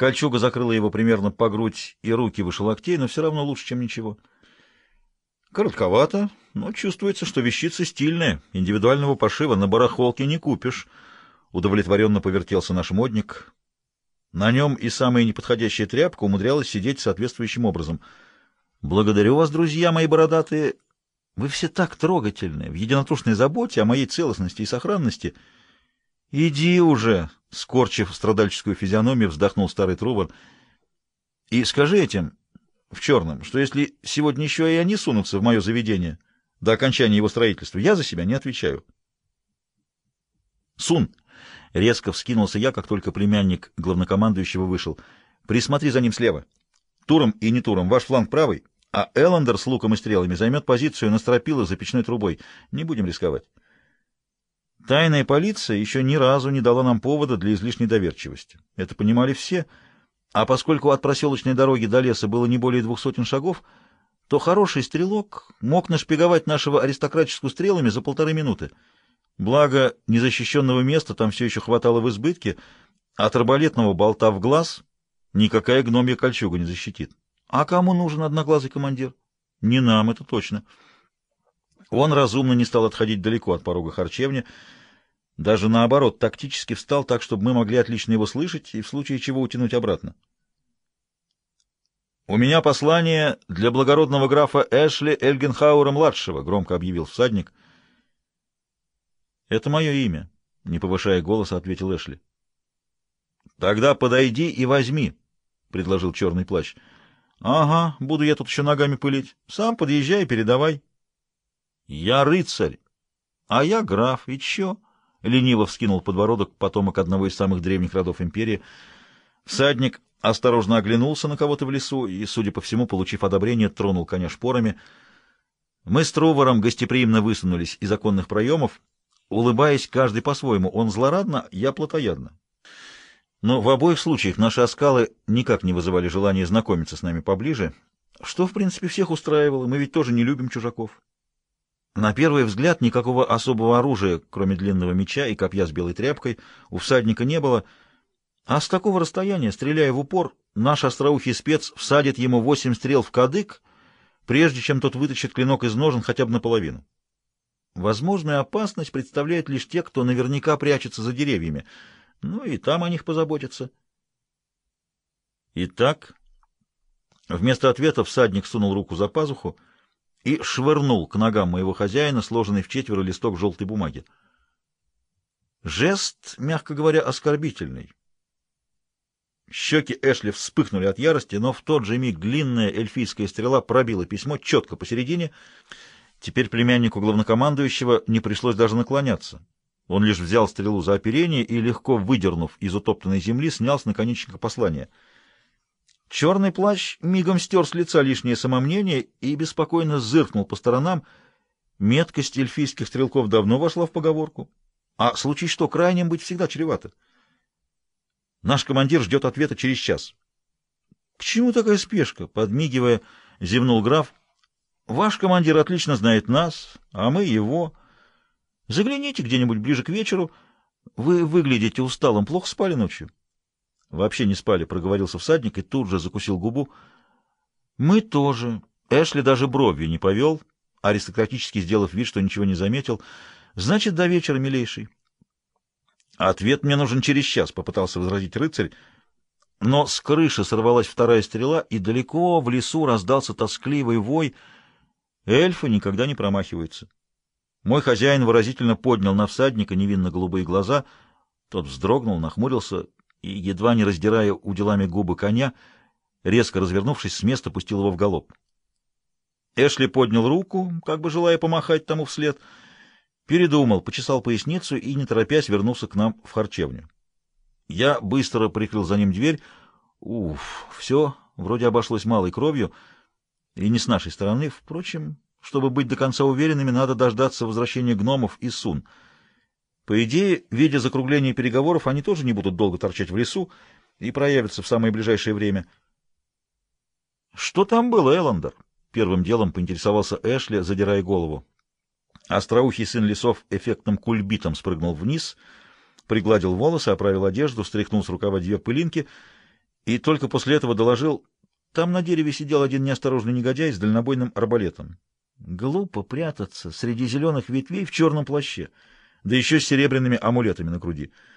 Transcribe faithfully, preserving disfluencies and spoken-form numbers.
Кольчуга закрыла его примерно по грудь и руки выше локтей, но все равно лучше, чем ничего. Коротковато, но чувствуется, что вещица стильная, индивидуального пошива на барахолке не купишь. Удовлетворенно повертелся наш модник. На нем и самая неподходящая тряпка умудрялась сидеть соответствующим образом. Благодарю вас, друзья мои бородатые. Вы все так трогательны, в единодушной заботе о моей целостности и сохранности. Иди уже, скорчив страдальческую физиономию, вздохнул старый трубар. И скажи этим в черном, что если сегодня еще и они сунутся в мое заведение до окончания его строительства, я за себя не отвечаю. Сун! Резко вскинулся я, как только племянник главнокомандующего вышел. Присмотри за ним слева. Туром и не туром, ваш фланг правый, а Эллендер с луком и стрелами займет позицию на стропилах за печной трубой. Не будем рисковать. Тайная полиция еще ни разу не дала нам повода для излишней доверчивости. Это понимали все. А поскольку от проселочной дороги до леса было не более двух сотен шагов, то хороший стрелок мог нашпиговать нашего аристократическую стрелами за полторы минуты. Благо, незащищенного места там все еще хватало в избытке, от арбалетного болта в глаз никакая гномья кольчуга не защитит. А кому нужен одноглазый командир? Не нам, это точно. Он разумно не стал отходить далеко от порога харчевни, даже наоборот, тактически встал так, чтобы мы могли отлично его слышать и в случае чего утянуть обратно. «У меня послание для благородного графа Эшли Эльгенхауэра-младшего», — громко объявил всадник. «Это мое имя», — не повышая голоса, ответил Эшли. «Тогда подойди и возьми», — предложил черный плащ. «Ага, буду я тут еще ногами пылить. Сам подъезжай и передавай». «Я рыцарь, а я граф, и чё?» — лениво вскинул подбородок потомок одного из самых древних родов империи. Всадник осторожно оглянулся на кого-то в лесу и, судя по всему, получив одобрение, тронул коня шпорами. Мы с Трувором гостеприимно высунулись из оконных проемов, улыбаясь каждый по-своему. Он злорадно, я плотоядно. Но в обоих случаях наши оскалы никак не вызывали желания знакомиться с нами поближе, что, в принципе, всех устраивало. Мы ведь тоже не любим чужаков. На первый взгляд никакого особого оружия, кроме длинного меча и копья с белой тряпкой, у всадника не было, а с такого расстояния, стреляя в упор, наш остроухий спец всадит ему восемь стрел в кадык, прежде чем тот вытащит клинок из ножен хотя бы наполовину. Возможную опасность представляют лишь те, кто наверняка прячется за деревьями, ну и там о них позаботятся. Итак, вместо ответа всадник сунул руку за пазуху и швырнул к ногам моего хозяина сложенный в четверо листок желтой бумаги. Жест, мягко говоря, оскорбительный. Щеки Эшли вспыхнули от ярости, но в тот же миг длинная эльфийская стрела пробила письмо четко посередине. Теперь племяннику главнокомандующего не пришлось даже наклоняться. Он лишь взял стрелу за оперение и, легко выдернув из утоптанной земли, снял с наконечника послание. Черный плащ мигом стер с лица лишнее самомнение и беспокойно зыркнул по сторонам. Меткость эльфийских стрелков давно вошла в поговорку, а случай что, крайним быть всегда чревато. Наш командир ждет ответа через час. — К чему такая спешка? — подмигивая, зевнул граф. — Ваш командир отлично знает нас, а мы его. Загляните где-нибудь ближе к вечеру. Вы выглядите усталым. Плохо спали ночью? — Вообще не спали, — проговорился всадник и тут же закусил губу. — Мы тоже. Эшли даже бровью не повел, аристократически сделав вид, что ничего не заметил. — Значит, до вечера, милейший. — Ответ мне нужен через час, — попытался возразить рыцарь. Но с крыши сорвалась вторая стрела, и далеко в лесу раздался тоскливый вой. Эльфы никогда не промахиваются. Мой хозяин выразительно поднял на всадника невинно-голубые глаза. Тот вздрогнул, нахмурился и, едва не раздирая уделами губы коня, резко развернувшись с места, пустил его в галоп. Эшли поднял руку, как бы желая помахать тому вслед, передумал, почесал поясницу и, не торопясь, вернулся к нам в харчевню. Я быстро прикрыл за ним дверь. Уф, все, вроде обошлось малой кровью, и не с нашей стороны. Впрочем, чтобы быть до конца уверенными, надо дождаться возвращения гномов и Сун. По идее, видя закругление переговоров, они тоже не будут долго торчать в лесу и проявятся в самое ближайшее время. — Что там было, Эллендер? — первым делом поинтересовался Эшли, задирая голову. Остроухий сын лесов эффектным кульбитом спрыгнул вниз, пригладил волосы, оправил одежду, стряхнул с рукава две пылинки и только после этого доложил: там на дереве сидел один неосторожный негодяй с дальнобойным арбалетом. Глупо прятаться среди зеленых ветвей в черном плаще, да еще с серебряными амулетами на груди.